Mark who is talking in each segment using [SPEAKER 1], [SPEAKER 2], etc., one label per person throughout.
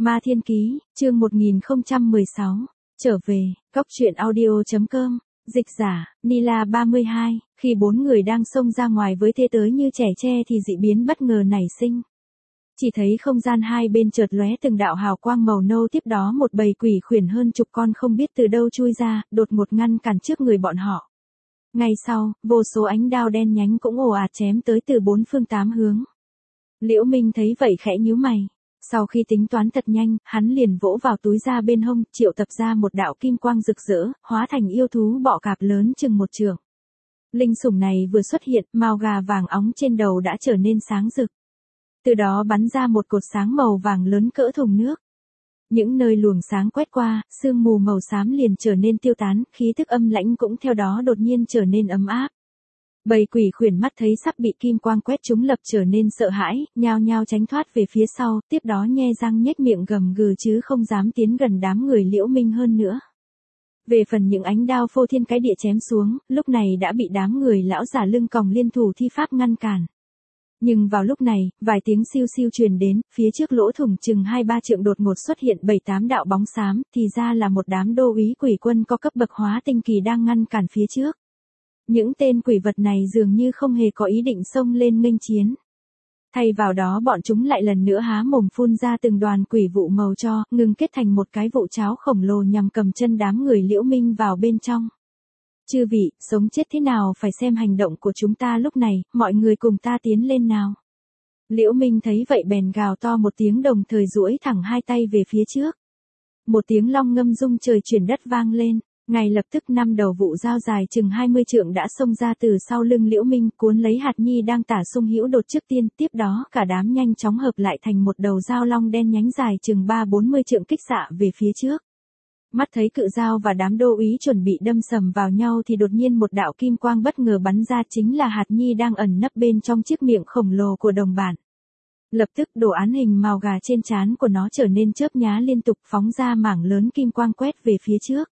[SPEAKER 1] Ma Thiên Ký, chương 1016, trở về, Cóc truyện audio.com, dịch giả, Nila 32, khi bốn người đang xông ra ngoài với thế tới như trẻ tre thì dị biến bất ngờ nảy sinh. Chỉ thấy không gian hai bên chợt lóe từng đạo hào quang màu nâu, tiếp đó một bầy quỷ khuyển hơn chục con không biết từ đâu chui ra, đột ngột ngăn cản trước người bọn họ. Ngay sau, vô số ánh đao đen nhánh cũng ồ ạt chém tới từ bốn phương tám hướng. Liễu Minh thấy vậy khẽ nhíu mày. Sau khi tính toán thật nhanh, hắn liền vỗ vào túi ra bên hông, triệu tập ra một đạo kim quang rực rỡ, hóa thành yêu thú bọ cạp lớn chừng một trượng. Linh sủng này vừa xuất hiện, mao gà vàng óng trên đầu đã trở nên sáng rực. Từ đó bắn ra một cột sáng màu vàng lớn cỡ thùng nước. Những nơi luồng sáng quét qua, sương mù màu xám liền trở nên tiêu tán, khí thức âm lãnh cũng theo đó đột nhiên trở nên ấm áp. Bầy quỷ khuyển mắt thấy sắp bị kim quang quét trúng lập trở nên sợ hãi, nhao nhao tránh thoát về phía sau, tiếp đó nhe răng nhếch miệng gầm gừ chứ không dám tiến gần đám người Liễu Minh hơn nữa. Về phần những ánh đao phô thiên cái địa chém xuống, lúc này đã bị đám người lão giả lưng còng liên thủ thi pháp ngăn cản. Nhưng vào lúc này, vài tiếng siêu siêu truyền đến, phía trước lỗ thủng chừng 2-3 trượng đột ngột xuất hiện 7-8 đạo bóng xám, thì ra là một đám đô úy quỷ quân có cấp bậc hóa tinh kỳ đang ngăn cản phía trước. Những tên quỷ vật này dường như không hề có ý định xông lên nghênh chiến. Thay vào đó bọn chúng lại lần nữa há mồm phun ra từng đoàn quỷ vụ màu tro, ngừng kết thành một cái vụ cháo khổng lồ nhằm cầm chân đám người Liễu Minh vào bên trong. Chư vị, sống chết thế nào phải xem hành động của chúng ta lúc này, mọi người cùng ta tiến lên nào. Liễu Minh thấy vậy bèn gào to một tiếng, đồng thời duỗi thẳng hai tay về phía trước. Một tiếng long ngâm rung trời chuyển đất vang lên. Ngay lập tức 5 đầu vụ dao dài chừng 20 trượng đã xông ra từ sau lưng Liễu Minh, cuốn lấy hạt nhi đang tả sung hữu đột trước tiên, tiếp đó cả đám nhanh chóng hợp lại thành một đầu dao long đen nhánh dài chừng 30-40 trượng kích xạ về phía trước. Mắt thấy cự dao và đám đô úy chuẩn bị đâm sầm vào nhau thì đột nhiên một đạo kim quang bất ngờ bắn ra, chính là hạt nhi đang ẩn nấp bên trong chiếc miệng khổng lồ của đồng bạn. Lập tức đồ án hình màu gà trên trán của nó trở nên chớp nhá liên tục, phóng ra mảng lớn kim quang quét về phía trước.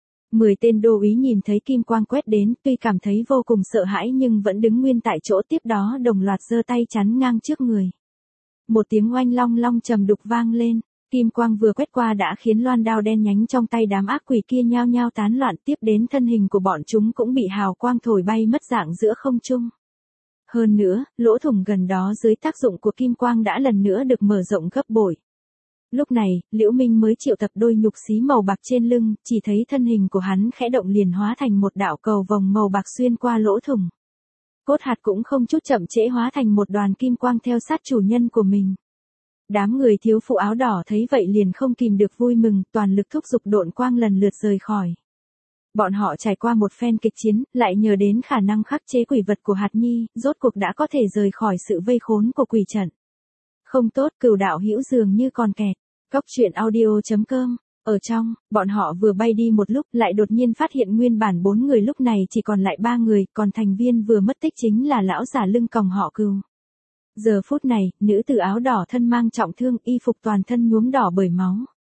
[SPEAKER 1] 10 tên đô úy nhìn thấy kim quang quét đến, tuy cảm thấy vô cùng sợ hãi nhưng vẫn đứng nguyên tại chỗ, tiếp đó đồng loạt giơ tay chắn ngang trước người. Một tiếng oanh long long trầm đục vang lên, kim quang vừa quét qua đã khiến loan đao đen nhánh trong tay đám ác quỷ kia nhao nhao tán loạn, tiếp đến thân hình của bọn chúng cũng bị hào quang thổi bay mất dạng giữa không trung. Hơn nữa, lỗ thủng gần đó dưới tác dụng của kim quang đã lần nữa được mở rộng gấp bội. Lúc này, Liễu Minh mới triệu tập đôi nhục xí màu bạc trên lưng, chỉ thấy thân hình của hắn khẽ động liền hóa thành một đạo cầu vồng màu bạc xuyên qua lỗ thủng. Cốt hạt cũng không chút chậm trễ hóa thành một đoàn kim quang theo sát chủ nhân của mình. Đám người thiếu phụ áo đỏ thấy vậy liền không kìm được vui mừng, toàn lực thúc giục độn quang lần lượt rời khỏi. Bọn họ trải qua một phen kịch chiến, lại nhờ đến khả năng khắc chế quỷ vật của hạt nhi, rốt cuộc đã có thể rời khỏi sự vây khốn của quỷ trận. Không tốt, Cửu đạo hữu dường như còn kẹt. Cóc truyện audio.com, ở trong, bọn họ vừa bay đi một lúc lại đột nhiên phát hiện nguyên bản 4 người lúc này chỉ còn lại 3 người, còn thành viên vừa mất tích chính là lão giả lưng còng họ Cừu. Giờ phút này, nữ tử áo đỏ thân mang trọng thương, y phục toàn thân nhuốm đỏ bởi máu.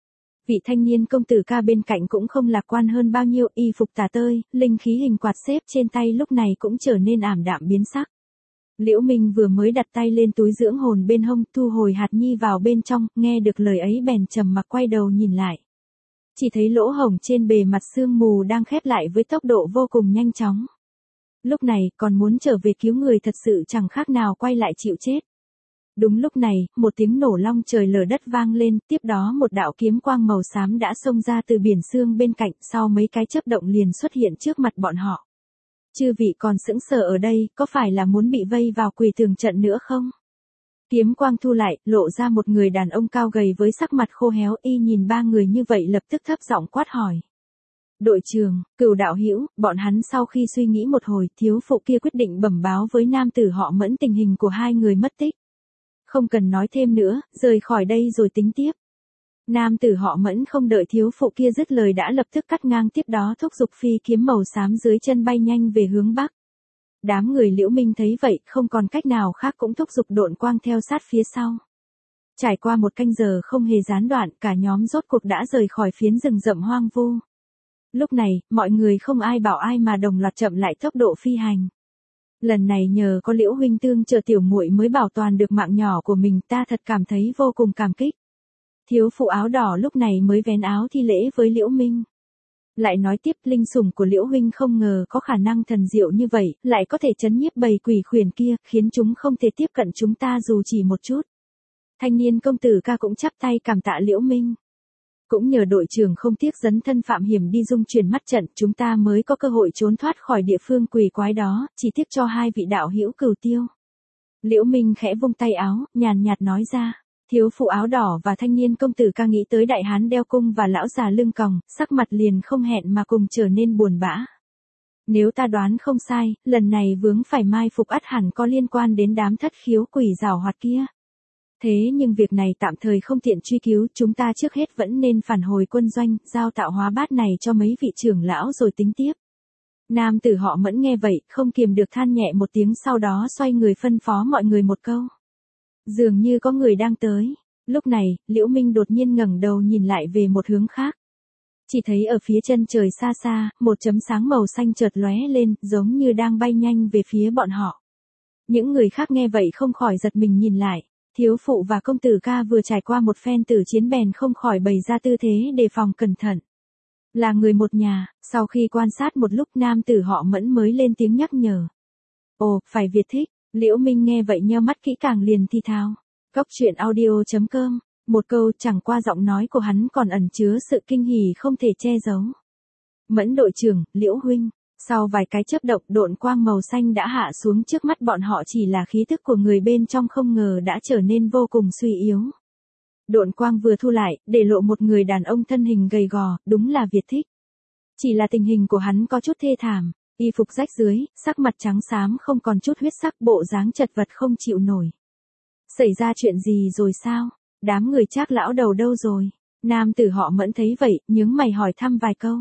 [SPEAKER 1] Vị thanh niên công tử ca bên cạnh cũng không lạc quan hơn bao nhiêu, y phục tả tơi, linh khí hình quạt xếp trên tay lúc này cũng trở nên ảm đạm biến sắc. Liễu Minh vừa mới đặt tay lên túi dưỡng hồn bên hông, thu hồi hạt nhi vào bên trong, nghe được lời ấy bèn trầm mặc quay đầu nhìn lại. Chỉ thấy lỗ hổng trên bề mặt sương mù đang khép lại với tốc độ vô cùng nhanh chóng. Lúc này, còn muốn trở về cứu người thật sự chẳng khác nào quay lại chịu chết. Đúng lúc này, một tiếng nổ long trời lở đất vang lên, tiếp đó một đạo kiếm quang màu xám đã xông ra từ biển sương bên cạnh, sau mấy cái chớp động liền xuất hiện trước mặt bọn họ. Chư vị còn sững sờ ở đây, có phải là muốn bị vây vào quỷ tường trận nữa không? Kiếm quang thu lại, lộ ra một người đàn ông cao gầy với sắc mặt khô héo, y nhìn 3 người như vậy lập tức thấp giọng quát hỏi. Đội trưởng, Cửu đạo hữu, bọn hắn sau khi suy nghĩ một hồi, thiếu phụ kia quyết định bẩm báo với nam tử họ Mẫn tình hình của 2 người mất tích. Không cần nói thêm nữa, rời khỏi đây rồi tính tiếp. Nam tử họ Mẫn không đợi thiếu phụ kia dứt lời đã lập tức cắt ngang, tiếp đó thúc giục phi kiếm màu xám dưới chân bay nhanh về hướng bắc. Đám người Liễu Minh thấy vậy không còn cách nào khác cũng thúc giục độn quang theo sát phía sau. Trải qua một canh giờ không hề gián đoạn, cả nhóm rốt cuộc đã rời khỏi phiến rừng rậm hoang vu. Lúc này, mọi người không ai bảo ai mà đồng loạt chậm lại tốc độ phi hành. Lần này nhờ có Liễu huynh tương trợ tiểu muội mới bảo toàn được mạng nhỏ của mình, ta thật cảm thấy vô cùng cảm kích. Thiếu phụ áo đỏ lúc này mới vén áo thi lễ với Liễu Minh. Lại nói tiếp, linh sủng của Liễu huynh không ngờ có khả năng thần diệu như vậy, lại có thể trấn nhiếp bầy quỷ khuyển kia, khiến chúng không thể tiếp cận chúng ta dù chỉ một chút. Thanh niên công tử ca cũng chắp tay cảm tạ Liễu Minh. Cũng nhờ đội trưởng không tiếc dấn thân phạm hiểm đi dung chuyển mắt trận, chúng ta mới có cơ hội trốn thoát khỏi địa phương quỷ quái đó, chỉ tiếc cho hai vị đạo hữu cửu tiêu. Liễu Minh khẽ vung tay áo, nhàn nhạt nói ra. Thiếu phụ áo đỏ và thanh niên công tử ca nghĩ tới đại hán đeo cung và lão già lưng còng, sắc mặt liền không hẹn mà cùng trở nên buồn bã. Nếu ta đoán không sai, lần này vướng phải mai phục ắt hẳn có liên quan đến đám thất khiếu quỷ giảo hoạt kia. Thế nhưng việc này tạm thời không tiện truy cứu, chúng ta trước hết vẫn nên phản hồi quân doanh, giao tạo hóa bát này cho mấy vị trưởng lão rồi tính tiếp. Nam tử họ Mẫn nghe vậy, không kiềm được than nhẹ một tiếng, sau đó xoay người phân phó mọi người một câu. Dường như có người đang tới. Lúc này, Liễu Minh đột nhiên ngẩng đầu nhìn lại về một hướng khác. Chỉ thấy ở phía chân trời xa xa, một chấm sáng màu xanh chợt lóe lên, giống như đang bay nhanh về phía bọn họ. Những người khác nghe vậy không khỏi giật mình nhìn lại. Thiếu phụ và công tử ca vừa trải qua một phen tử chiến bèn không khỏi bày ra tư thế đề phòng cẩn thận. Là người một nhà, sau khi quan sát một lúc nam tử họ Mẫn mới lên tiếng nhắc nhở. Ồ, phải Việt Thích. Liễu Minh nghe vậy nheo mắt kỹ càng liền thi thao. Góc truyện audio.com, một câu chẳng qua giọng nói của hắn còn ẩn chứa sự kinh hỉ không thể che giấu. Mẫn đội trưởng, Liễu huynh. Sau vài cái chớp động, độn quang màu xanh đã hạ xuống trước mắt bọn họ, chỉ là khí tức của người bên trong không ngờ đã trở nên vô cùng suy yếu. Độn quang vừa thu lại, để lộ một người đàn ông thân hình gầy gò, đúng là Việt Thích. Chỉ là tình hình của hắn có chút thê thảm, y phục rách dưới, sắc mặt trắng xám không còn chút huyết sắc, bộ dáng chật vật không chịu nổi. Xảy ra chuyện gì rồi sao? Đám người Trác lão đầu đâu rồi? Nam tử họ Mẫn thấy vậy, nhướng mày hỏi thăm vài câu.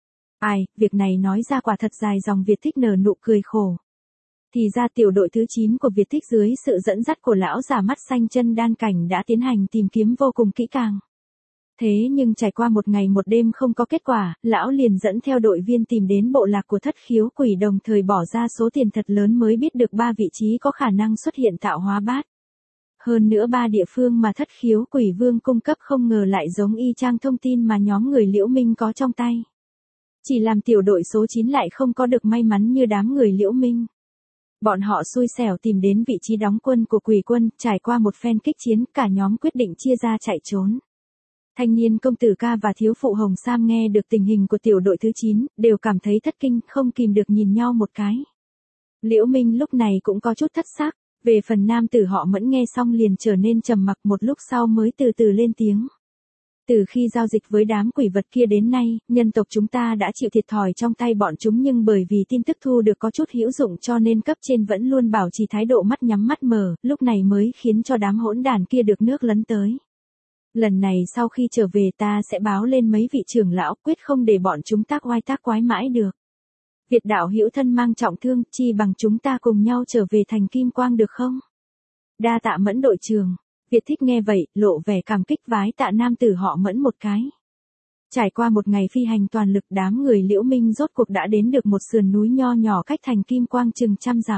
[SPEAKER 1] Ai, việc này nói ra quả thật dài dòng. Việt Thích nở nụ cười khổ. Thì ra tiểu đội thứ 9 của Việt Thích dưới sự dẫn dắt của lão già mắt xanh chân đan cảnh đã tiến hành tìm kiếm vô cùng kỹ càng. Thế nhưng trải qua một ngày một đêm không có kết quả, lão liền dẫn theo đội viên tìm đến bộ lạc của thất khiếu quỷ, đồng thời bỏ ra số tiền thật lớn mới biết được 3 vị trí có khả năng xuất hiện tạo hóa bát. Hơn nữa 3 địa phương mà thất khiếu quỷ vương cung cấp không ngờ lại giống y chang thông tin mà nhóm người Liễu Minh có trong tay. Chỉ làm tiểu đội số 9 lại không có được may mắn như đám người Liễu Minh. Bọn họ xui xẻo tìm đến vị trí đóng quân của quỷ quân, trải qua một phen kích chiến, cả nhóm quyết định chia ra chạy trốn. Thanh niên công tử ca và thiếu phụ Hồng Sam nghe được tình hình của tiểu đội thứ 9, đều cảm thấy thất kinh, không kìm được nhìn nhau một cái. Liễu Minh lúc này cũng có chút thất sắc, về phần nam tử họ Mẫn nghe xong liền trở nên trầm mặc, một lúc sau mới từ từ lên tiếng. Từ khi giao dịch với đám quỷ vật kia đến nay, nhân tộc chúng ta đã chịu thiệt thòi trong tay bọn chúng, nhưng bởi vì tin tức thu được có chút hữu dụng cho nên cấp trên vẫn luôn bảo trì thái độ mắt nhắm mắt mở, lúc này mới khiến cho đám hỗn đản kia được nước lấn tới. Lần này sau khi trở về ta sẽ báo lên mấy vị trưởng lão, quyết không để bọn chúng tác oai tác quái mãi được. Việt đạo hữu thân mang trọng thương, chi bằng chúng ta cùng nhau trở về thành Kim Quang được không? Đa tạ Mẫn đội trưởng. Việt Thích nghe vậy, lộ vẻ cảm kích vái tạ nam tử họ Mẫn một cái. Trải qua một ngày phi hành toàn lực, đám người Liễu Minh rốt cuộc đã đến được một sườn núi nho nhỏ cách thành Kim Quang chừng 100 dặm.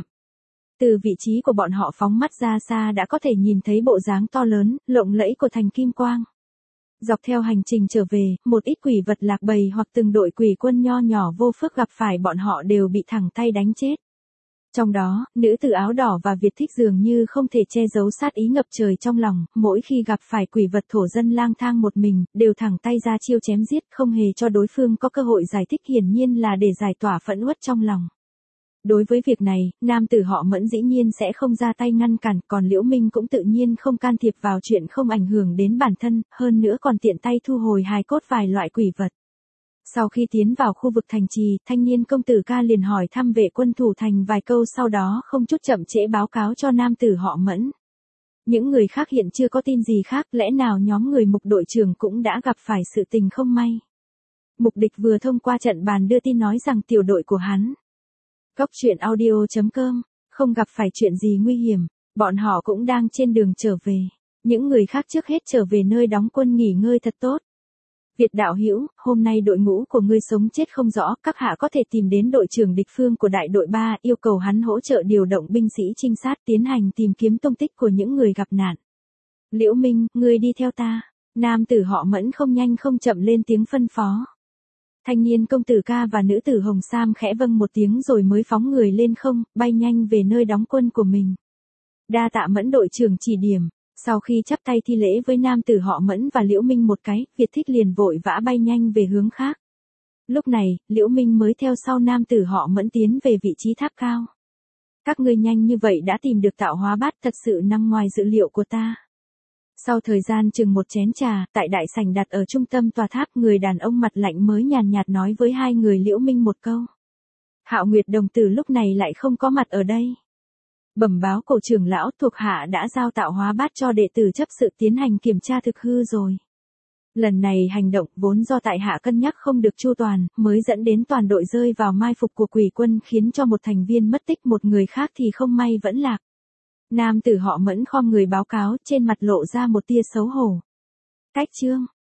[SPEAKER 1] Từ vị trí của bọn họ phóng mắt ra xa đã có thể nhìn thấy bộ dáng to lớn, lộng lẫy của thành Kim Quang. Dọc theo hành trình trở về, một ít quỷ vật lạc bầy hoặc từng đội quỷ quân nho nhỏ vô phước gặp phải bọn họ đều bị thẳng tay đánh chết. Trong đó, nữ tử áo đỏ và Việt Thích dường như không thể che giấu sát ý ngập trời trong lòng, mỗi khi gặp phải quỷ vật thổ dân lang thang một mình, đều thẳng tay ra chiêu chém giết, không hề cho đối phương có cơ hội giải thích, hiển nhiên là để giải tỏa phẫn uất trong lòng. Đối với việc này, nam tử họ Mẫn dĩ nhiên sẽ không ra tay ngăn cản, còn Liễu Minh cũng tự nhiên không can thiệp vào chuyện không ảnh hưởng đến bản thân, hơn nữa còn tiện tay thu hồi hài cốt vài loại quỷ vật. Sau khi tiến vào khu vực thành trì, thanh niên công tử ca liền hỏi thăm vệ quân thủ thành vài câu, sau đó không chút chậm trễ báo cáo cho nam tử họ Mẫn. Những người khác hiện chưa có tin gì khác, lẽ nào nhóm người Mục đội trưởng cũng đã gặp phải sự tình không may. Mục địch vừa thông qua trận bàn đưa tin nói rằng tiểu đội của hắn, Góc truyện audio.com, không gặp phải chuyện gì nguy hiểm, bọn họ cũng đang trên đường trở về. Những người khác trước hết trở về nơi đóng quân nghỉ ngơi thật tốt. Việt đạo hữu, hôm nay đội ngũ của ngươi sống chết không rõ, các hạ có thể tìm đến đội trưởng địch phương của đại đội 3, yêu cầu hắn hỗ trợ điều động binh sĩ trinh sát tiến hành tìm kiếm tung tích của những người gặp nạn. Liễu Minh, ngươi đi theo ta. Nam tử họ Mẫn không nhanh không chậm lên tiếng phân phó. Thanh niên công tử ca và nữ tử Hồng Sam khẽ vâng một tiếng rồi mới phóng người lên không, bay nhanh về nơi đóng quân của mình. Đa tạ Mẫn đội trưởng chỉ điểm. Sau khi chắp tay thi lễ với nam tử họ Mẫn và Liễu Minh một cái, Việt Thích liền vội vã bay nhanh về hướng khác. Lúc này, Liễu Minh mới theo sau nam tử họ Mẫn tiến về vị trí tháp cao. Các ngươi nhanh như vậy đã tìm được tạo hóa bát, thật sự nằm ngoài dự liệu của ta. Sau thời gian chừng một chén trà, tại đại sảnh đặt ở trung tâm tòa tháp, người đàn ông mặt lạnh mới nhàn nhạt nói với hai người Liễu Minh một câu. Hạo Nguyệt đồng tử lúc này lại không có mặt ở đây. Bẩm báo cổ trưởng lão, thuộc hạ đã giao tạo hóa bát cho đệ tử chấp sự tiến hành kiểm tra thực hư rồi. Lần này hành động vốn do tại hạ cân nhắc không được chu toàn, mới dẫn đến toàn đội rơi vào mai phục của quỷ quân, khiến cho một thành viên mất tích, một người khác thì không may vẫn lạc. Nam tử họ Mẫn khom người báo cáo, trên mặt lộ ra một tia xấu hổ. Cách chương